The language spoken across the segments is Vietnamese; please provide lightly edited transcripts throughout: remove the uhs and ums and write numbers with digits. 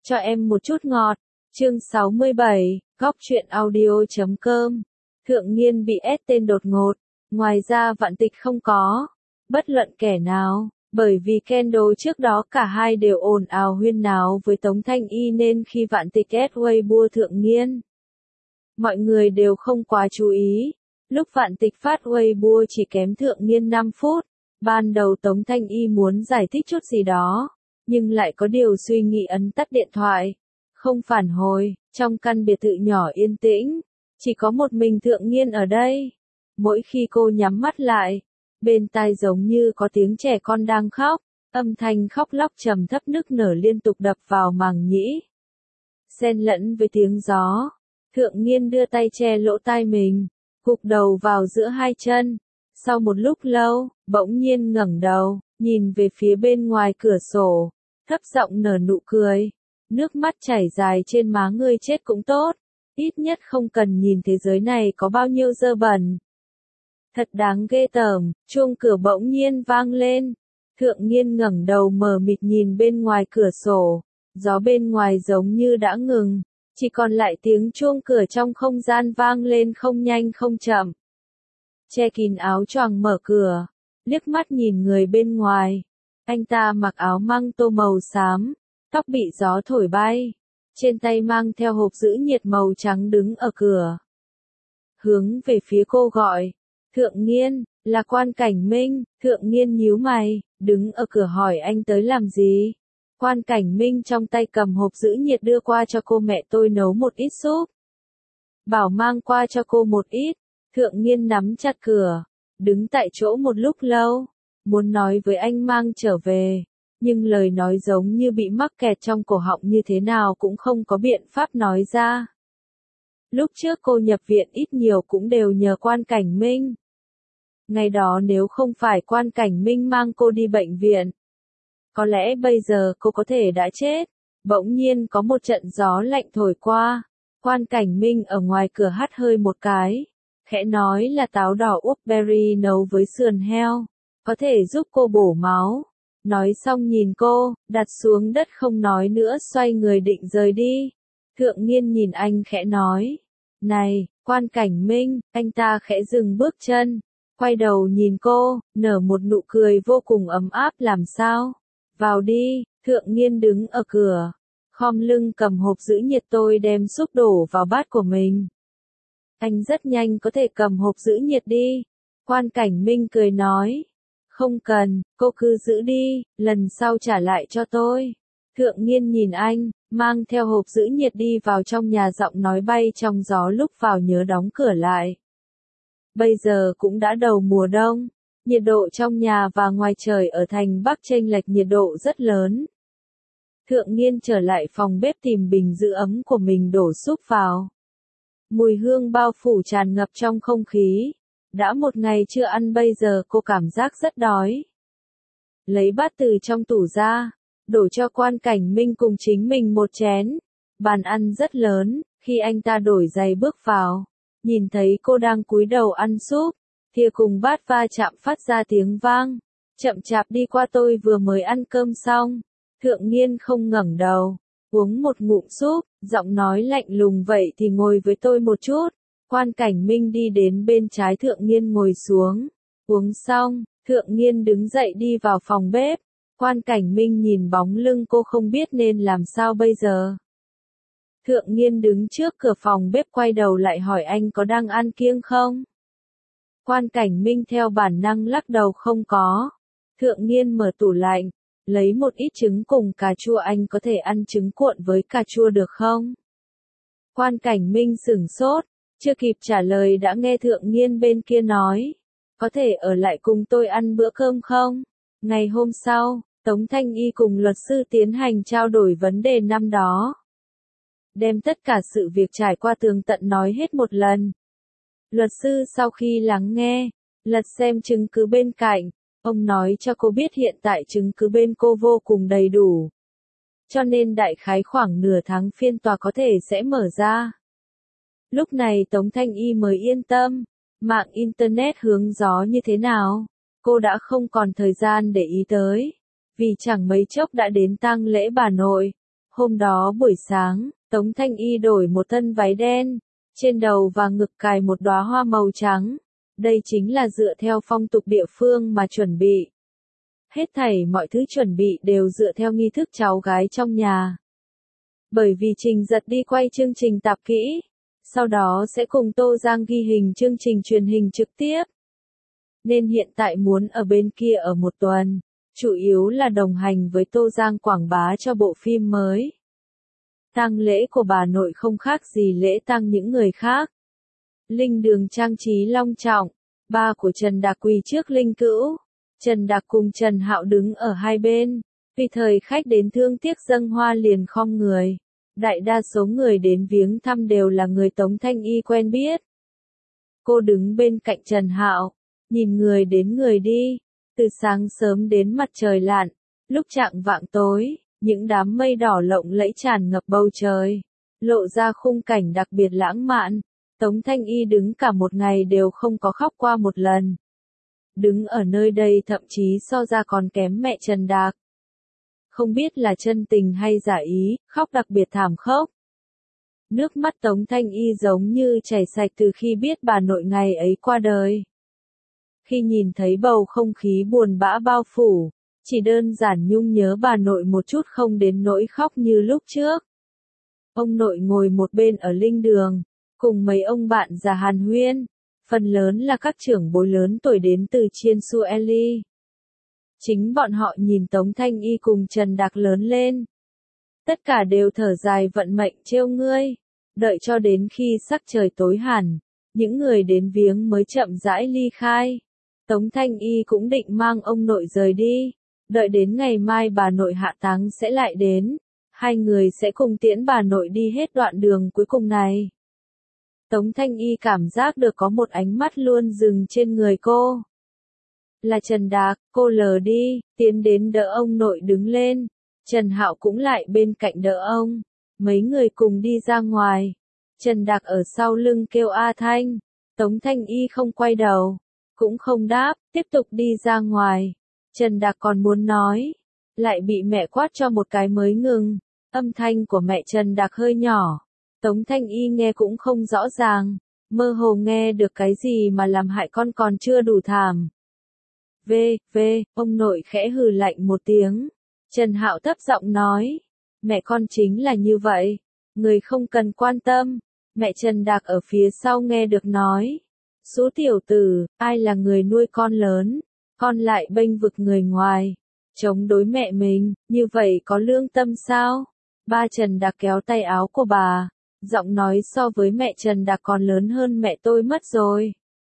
Cho em một chút ngọt. Chương 67, Góc truyện audio.com. Thượng Nghiên bị ép tên đột ngột. Ngoài ra Vạn Tịch không có bất luận kẻ nào, bởi vì Kendall trước đó cả hai đều ồn ào huyên náo với Tống Thanh Y nên khi Vạn Tịch ép Weibo Thượng Nghiên, mọi người đều không quá chú ý. Lúc Vạn Tịch phát Weibo chỉ kém Thượng Nghiên 5 phút. Ban đầu Tống Thanh Y muốn giải thích chút gì đó, nhưng lại có điều suy nghĩ ấn tắt điện thoại, không phản hồi. Trong căn biệt thự nhỏ yên tĩnh, chỉ có một mình Thượng Nghiên ở đây. Mỗi khi cô nhắm mắt lại, bên tai giống như có tiếng trẻ con đang khóc, âm thanh khóc lóc trầm thấp nức nở liên tục đập vào màng nhĩ, xen lẫn với tiếng gió. Thượng Nghiên đưa tay che lỗ tai mình, gục đầu vào giữa hai chân. Sau một lúc lâu, bỗng nhiên ngẩng đầu, nhìn về phía bên ngoài cửa sổ, thấp giọng nở nụ cười. Nước mắt chảy dài trên má, ngươi chết cũng tốt, ít nhất không cần nhìn thế giới này có bao nhiêu dơ bẩn. Thật đáng ghê tởm. Chuông cửa bỗng nhiên vang lên. Thượng Nghiên ngẩng đầu mờ mịt nhìn bên ngoài cửa sổ, gió bên ngoài giống như đã ngừng, chỉ còn lại tiếng chuông cửa trong không gian vang lên không nhanh không chậm. Che kín áo choàng mở cửa, liếc mắt nhìn người bên ngoài. Anh ta mặc áo măng tô màu xám, tóc bị gió thổi bay, trên tay mang theo hộp giữ nhiệt màu trắng đứng ở cửa. Hướng về phía cô gọi, Thượng Nghiên, là Quan Cảnh Minh. Thượng Nghiên nhíu mày, đứng ở cửa hỏi anh tới làm gì. Quan Cảnh Minh trong tay cầm hộp giữ nhiệt đưa qua cho cô, mẹ tôi nấu một ít súp, bảo mang qua cho cô một ít. Thượng Nghiên nắm chặt cửa, đứng tại chỗ một lúc lâu, muốn nói với anh mang trở về, nhưng lời nói giống như bị mắc kẹt trong cổ họng, như thế nào cũng không có biện pháp nói ra. Lúc trước cô nhập viện ít nhiều cũng đều nhờ Quan Cảnh Minh. Ngày đó nếu không phải Quan Cảnh Minh mang cô đi bệnh viện, có lẽ bây giờ cô có thể đã chết. Bỗng nhiên có một trận gió lạnh thổi qua, Quan Cảnh Minh ở ngoài cửa hắt hơi một cái, khẽ nói là táo đỏ úp berry nấu với sườn heo, có thể giúp cô bổ máu. Nói xong nhìn cô, đặt xuống đất không nói nữa, xoay người định rời đi. Thượng Nghiên nhìn anh khẽ nói, này, Quan Cảnh Minh. Anh ta khẽ dừng bước chân, quay đầu nhìn cô, nở một nụ cười vô cùng ấm áp. Làm sao? Vào đi. Thượng Nghiên đứng ở cửa, khom lưng cầm hộp giữ nhiệt, tôi đem súp đổ vào bát của mình. Anh rất nhanh có thể cầm hộp giữ nhiệt đi. Quan Cảnh Minh cười nói, không cần, cô cứ giữ đi, lần sau trả lại cho tôi. Thượng Nghiên nhìn anh, mang theo hộp giữ nhiệt đi vào trong nhà, giọng nói bay trong gió, lúc vào nhớ đóng cửa lại. Bây giờ cũng đã đầu mùa đông, nhiệt độ trong nhà và ngoài trời ở thành Bắc chênh lệch nhiệt độ rất lớn. Thượng Nghiên trở lại phòng bếp tìm bình giữ ấm của mình, đổ súp vào. Mùi hương bao phủ tràn ngập trong không khí. Đã một ngày chưa ăn, bây giờ cô cảm giác rất đói. Lấy bát từ trong tủ ra, đổ cho Quan Cảnh Minh cùng chính mình một chén. Bàn ăn rất lớn, khi anh ta đổi giày bước vào, nhìn thấy cô đang cúi đầu ăn súp, thìa cùng bát va chạm phát ra tiếng vang. Chậm chạp đi qua, tôi vừa mới ăn cơm xong. Thượng Nghiên không ngẩng đầu, uống một ngụm súp, giọng nói lạnh lùng, vậy thì ngồi với tôi một chút. Quan Cảnh Minh đi đến bên trái Thượng Nghiên ngồi xuống. Uống xong, Thượng Nghiên đứng dậy đi vào phòng bếp. Quan Cảnh Minh nhìn bóng lưng cô, không biết nên làm sao bây giờ. Thượng Nghiên đứng trước cửa phòng bếp quay đầu lại hỏi, anh có đang ăn kiêng không? Quan Cảnh Minh theo bản năng lắc đầu, không có. Thượng Nghiên mở tủ lạnh, lấy một ít trứng cùng cà chua, anh có thể ăn trứng cuộn với cà chua được không? Quan Cảnh Minh sửng sốt, chưa kịp trả lời đã nghe Thượng Nghiên bên kia nói, có thể ở lại cùng tôi ăn bữa cơm không? Ngày hôm sau, Tống Thanh Y cùng luật sư tiến hành trao đổi vấn đề năm đó, đem tất cả sự việc trải qua tường tận nói hết một lần. Luật sư sau khi lắng nghe, lật xem chứng cứ bên cạnh, ông nói cho cô biết hiện tại chứng cứ bên cô vô cùng đầy đủ, cho nên đại khái khoảng nửa tháng phiên tòa có thể sẽ mở ra. Lúc này Tống Thanh Y mới yên tâm. Mạng Internet hướng gió như thế nào, cô đã không còn thời gian để ý tới, vì chẳng mấy chốc đã đến tang lễ bà nội. Hôm đó buổi sáng, Tống Thanh Y đổi một thân váy đen, trên đầu và ngực cài một đóa hoa màu trắng. Đây chính là dựa theo phong tục địa phương mà chuẩn bị. Hết thảy mọi thứ chuẩn bị đều dựa theo nghi thức cháu gái trong nhà. Bởi vì Trình Giật đi quay chương trình tạp kỹ, sau đó sẽ cùng Tô Giang ghi hình chương trình truyền hình trực tiếp. Nên hiện tại muốn ở bên kia ở một tuần, chủ yếu là đồng hành với Tô Giang quảng bá cho bộ phim mới. Tang lễ của bà nội không khác gì lễ tang những người khác. Linh đường trang trí long trọng, ba của Trần Đạc quỳ trước linh cữu. Trần Đạc cùng Trần Hạo đứng ở hai bên, vì thời khách đến thương tiếc dâng hoa liền khom người. Đại đa số người đến viếng thăm đều là người Tống Thanh Y quen biết. Cô đứng bên cạnh Trần Hạo, nhìn người đến người đi, từ sáng sớm đến mặt trời lặn, lúc chạng vạng tối, những đám mây đỏ lộng lẫy tràn ngập bầu trời, lộ ra khung cảnh đặc biệt lãng mạn. Tống Thanh Y đứng cả một ngày đều không có khóc qua một lần. Đứng ở nơi đây thậm chí so ra còn kém mẹ Trần Đạc. Không biết là chân tình hay giả ý, khóc đặc biệt thảm khốc. Nước mắt Tống Thanh Y giống như chảy sạch từ khi biết bà nội ngày ấy qua đời. Khi nhìn thấy bầu không khí buồn bã bao phủ, chỉ đơn giản nhung nhớ bà nội một chút không đến nỗi khóc như lúc trước. Ông nội ngồi một bên ở linh đường, cùng mấy ông bạn già hàn huyên, phần lớn là các trưởng bối lớn tuổi đến từ Chiên Su Eli. Chính bọn họ nhìn Tống Thanh Y cùng Trần Đạc lớn lên. Tất cả đều thở dài vận mệnh trêu ngươi, đợi cho đến khi sắc trời tối hẳn, những người đến viếng mới chậm rãi ly khai. Tống Thanh Y cũng định mang ông nội rời đi, đợi đến ngày mai bà nội hạ táng sẽ lại đến, hai người sẽ cùng tiễn bà nội đi hết đoạn đường cuối cùng này. Tống Thanh Y cảm giác được có một ánh mắt luôn dừng trên người cô. Là Trần Đạc, cô lờ đi, tiến đến đỡ ông nội đứng lên. Trần Hạo cũng lại bên cạnh đỡ ông. Mấy người cùng đi ra ngoài. Trần Đạc ở sau lưng kêu A Thanh. Tống Thanh Y không quay đầu, cũng không đáp, tiếp tục đi ra ngoài. Trần Đạc còn muốn nói, lại bị mẹ quát cho một cái mới ngừng. Âm thanh của mẹ Trần Đạc hơi nhỏ. Tống Thanh Y nghe cũng không rõ ràng, mơ hồ nghe được cái gì mà làm hại con còn chưa đủ thảm. Ông nội khẽ hừ lạnh một tiếng. Trần Hạo thấp giọng nói, mẹ con chính là như vậy, người không cần quan tâm. Mẹ Trần Đạc ở phía sau nghe được nói, số tiểu tử, ai là người nuôi con lớn, con lại bênh vực người ngoài, chống đối mẹ mình, như vậy có lương tâm sao? Ba Trần Đạc kéo tay áo của bà, giọng nói so với mẹ Trần Đạc còn lớn hơn mẹ tôi mất rồi.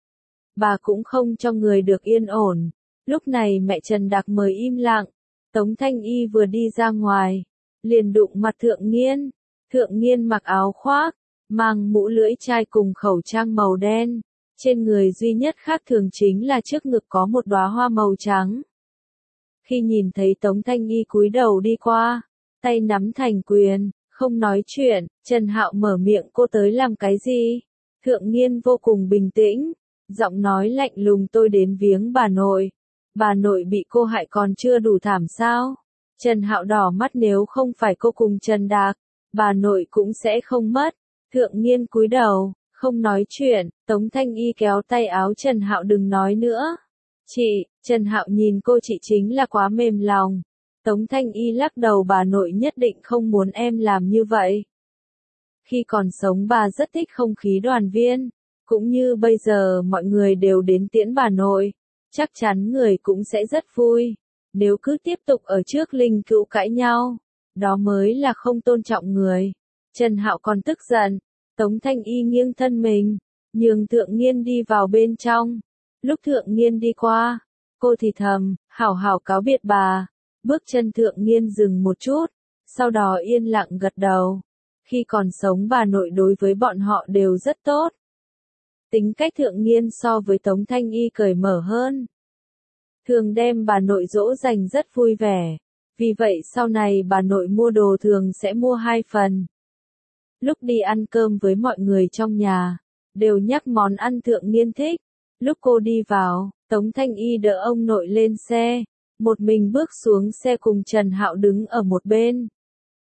Bà cũng không cho người được yên ổn. Lúc này mẹ Trần Đạc mới im lặng. Tống Thanh Y vừa đi ra ngoài, liền đụng mặt Thượng Nghiên. Thượng Nghiên mặc áo khoác, mang mũ lưỡi chai cùng khẩu trang màu đen. Trên người duy nhất khác thường chính là trước ngực có một đóa hoa màu trắng. Khi nhìn thấy Tống Thanh Y cúi đầu đi qua, tay nắm thành quyền, không nói chuyện, Trần Hạo mở miệng cô tới làm cái gì? Thượng Nghiên vô cùng bình tĩnh, giọng nói lạnh lùng tôi đến viếng bà nội. Bà nội bị cô hại còn chưa đủ thảm sao? Trần Hạo đỏ mắt nếu không phải cô cùng Trần Đạc, bà nội cũng sẽ không mất. Thượng Nghiên cúi đầu, không nói chuyện, Tống Thanh Y kéo tay áo Trần Hạo đừng nói nữa. Chị, Trần Hạo nhìn cô chị chính là quá mềm lòng. Tống Thanh Y lắc đầu bà nội nhất định không muốn em làm như vậy. Khi còn sống bà rất thích không khí đoàn viên, cũng như bây giờ mọi người đều đến tiễn bà nội. Chắc chắn người cũng sẽ rất vui. Nếu cứ tiếp tục ở trước linh cữu cãi nhau, đó mới là không tôn trọng người. Trần Hạo còn tức giận. Tống Thanh Y nghiêng thân mình, nhường Thượng Nghiên đi vào bên trong. Lúc Thượng Nghiên đi qua, cô thì thầm, hảo hảo cáo biệt bà. Bước chân Thượng Nghiên dừng một chút, sau đó yên lặng gật đầu. Khi còn sống bà nội đối với bọn họ đều rất tốt. Tính cách Thượng Nghiên so với Tống Thanh Y cởi mở hơn. Thường đem bà nội dỗ dành rất vui vẻ. Vì vậy sau này bà nội mua đồ thường sẽ mua 2 phần. Lúc đi ăn cơm với mọi người trong nhà, đều nhắc món ăn Thượng Nghiên thích. Lúc cô đi vào, Tống Thanh Y đỡ ông nội lên xe, một mình bước xuống xe cùng Trần Hạo đứng ở một bên.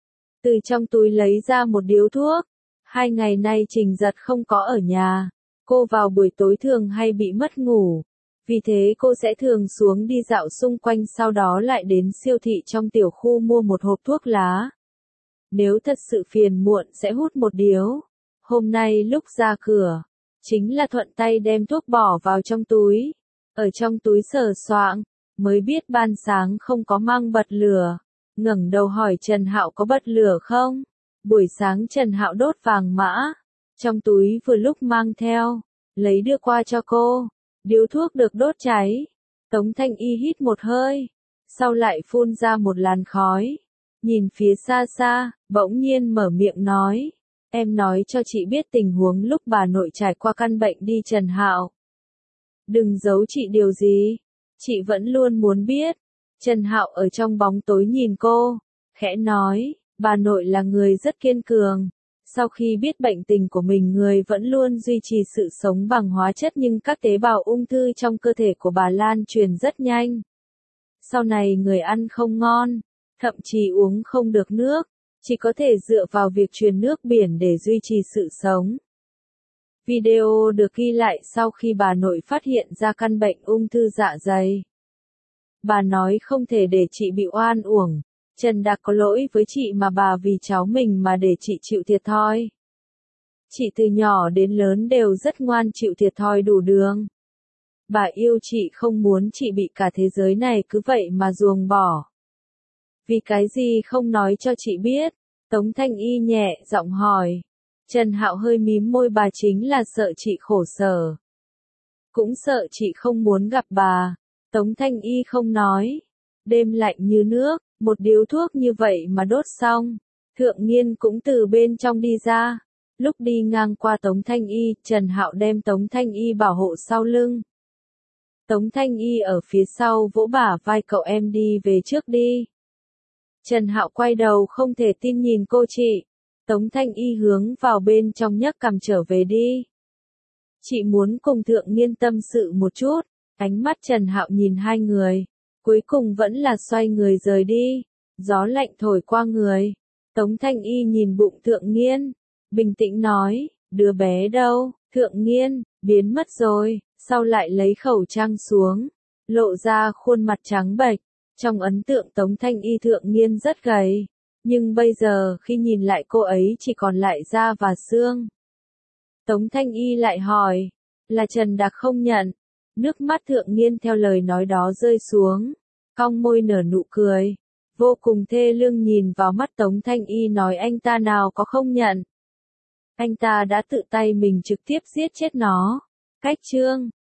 từ trong túi lấy ra một điếu thuốc. 2 ngày nay Trình Giật không có ở nhà. Cô vào buổi tối thường hay bị mất ngủ. Vì thế cô sẽ thường xuống đi dạo xung quanh sau đó lại đến siêu thị trong tiểu khu mua một hộp thuốc lá. Nếu thật sự phiền muộn sẽ hút một điếu. Hôm nay lúc ra cửa, chính là thuận tay đem thuốc bỏ vào trong túi. Ở trong túi sờ soạng, mới biết ban sáng không có mang bật lửa. Ngẩng đầu hỏi Trần Hạo có bật lửa không? Buổi sáng Trần Hạo đốt vàng mã. Trong túi vừa lúc mang theo, lấy đưa qua cho cô. Điếu thuốc được đốt cháy. Tống Thanh Y hít một hơi, sau lại phun ra một làn khói. Nhìn phía xa xa, bỗng nhiên mở miệng nói. Em nói cho chị biết tình huống lúc bà nội trải qua căn bệnh đi Trần Hạo. Đừng giấu chị điều gì. Chị vẫn luôn muốn biết. Trần Hạo ở trong bóng tối nhìn cô, khẽ nói, bà nội là người rất kiên cường. Sau khi biết bệnh tình của mình người vẫn luôn duy trì sự sống bằng hóa chất nhưng các tế bào ung thư trong cơ thể của bà lan truyền rất nhanh. Sau này người ăn không ngon, thậm chí uống không được nước, chỉ có thể dựa vào việc truyền nước biển để duy trì sự sống. Video được ghi lại sau khi bà nội phát hiện ra căn bệnh ung thư dạ dày. Bà nói không thể để chị bị oan uổng. Trần Đạc có lỗi với chị mà bà vì cháu mình mà để chị chịu thiệt thòi. Chị từ nhỏ đến lớn đều rất ngoan chịu thiệt thòi đủ đường. Bà yêu chị không muốn chị bị cả thế giới này cứ vậy mà ruồng bỏ. Vì cái gì không nói cho chị biết? Tống Thanh Y nhẹ giọng hỏi. Trần Hạo hơi mím môi, bà chính là sợ chị khổ sở. Cũng sợ chị không muốn gặp bà. Tống Thanh Y không nói. Đêm lạnh như nước, một điếu thuốc như vậy mà đốt xong. Thượng Nghiên cũng từ bên trong đi ra. Lúc đi ngang qua Tống Thanh Y, Trần Hạo đem Tống Thanh Y bảo hộ sau lưng. Tống Thanh Y ở phía sau vỗ bả vai cậu, em đi về trước đi. Trần Hạo quay đầu không thể tin nhìn cô chị. Tống Thanh Y hướng vào bên trong nhấc cằm, trở về đi. Chị muốn cùng Thượng Nghiên tâm sự một chút. Ánh mắt Trần Hạo nhìn hai người. Cuối cùng vẫn là xoay người rời đi. Gió lạnh thổi qua người. Tống Thanh Y nhìn bụng Thượng Nghiên. Bình tĩnh nói, đứa bé đâu? Thượng Nghiên, biến mất rồi. Sau lại lấy khẩu trang xuống. Lộ ra khuôn mặt trắng bệch. Trong ấn tượng Tống Thanh Y Thượng Nghiên rất gầy. Nhưng bây giờ khi nhìn lại cô ấy chỉ còn lại da và xương. Tống Thanh Y lại hỏi. Là Trần Đạc không nhận. Nước mắt Thượng Nghiên theo lời nói đó rơi xuống. Cong môi nở nụ cười. Vô cùng thê lương nhìn vào mắt Tống Thanh Y nói, anh ta nào có không nhận. Anh ta đã tự tay mình trực tiếp giết chết nó. Cách chương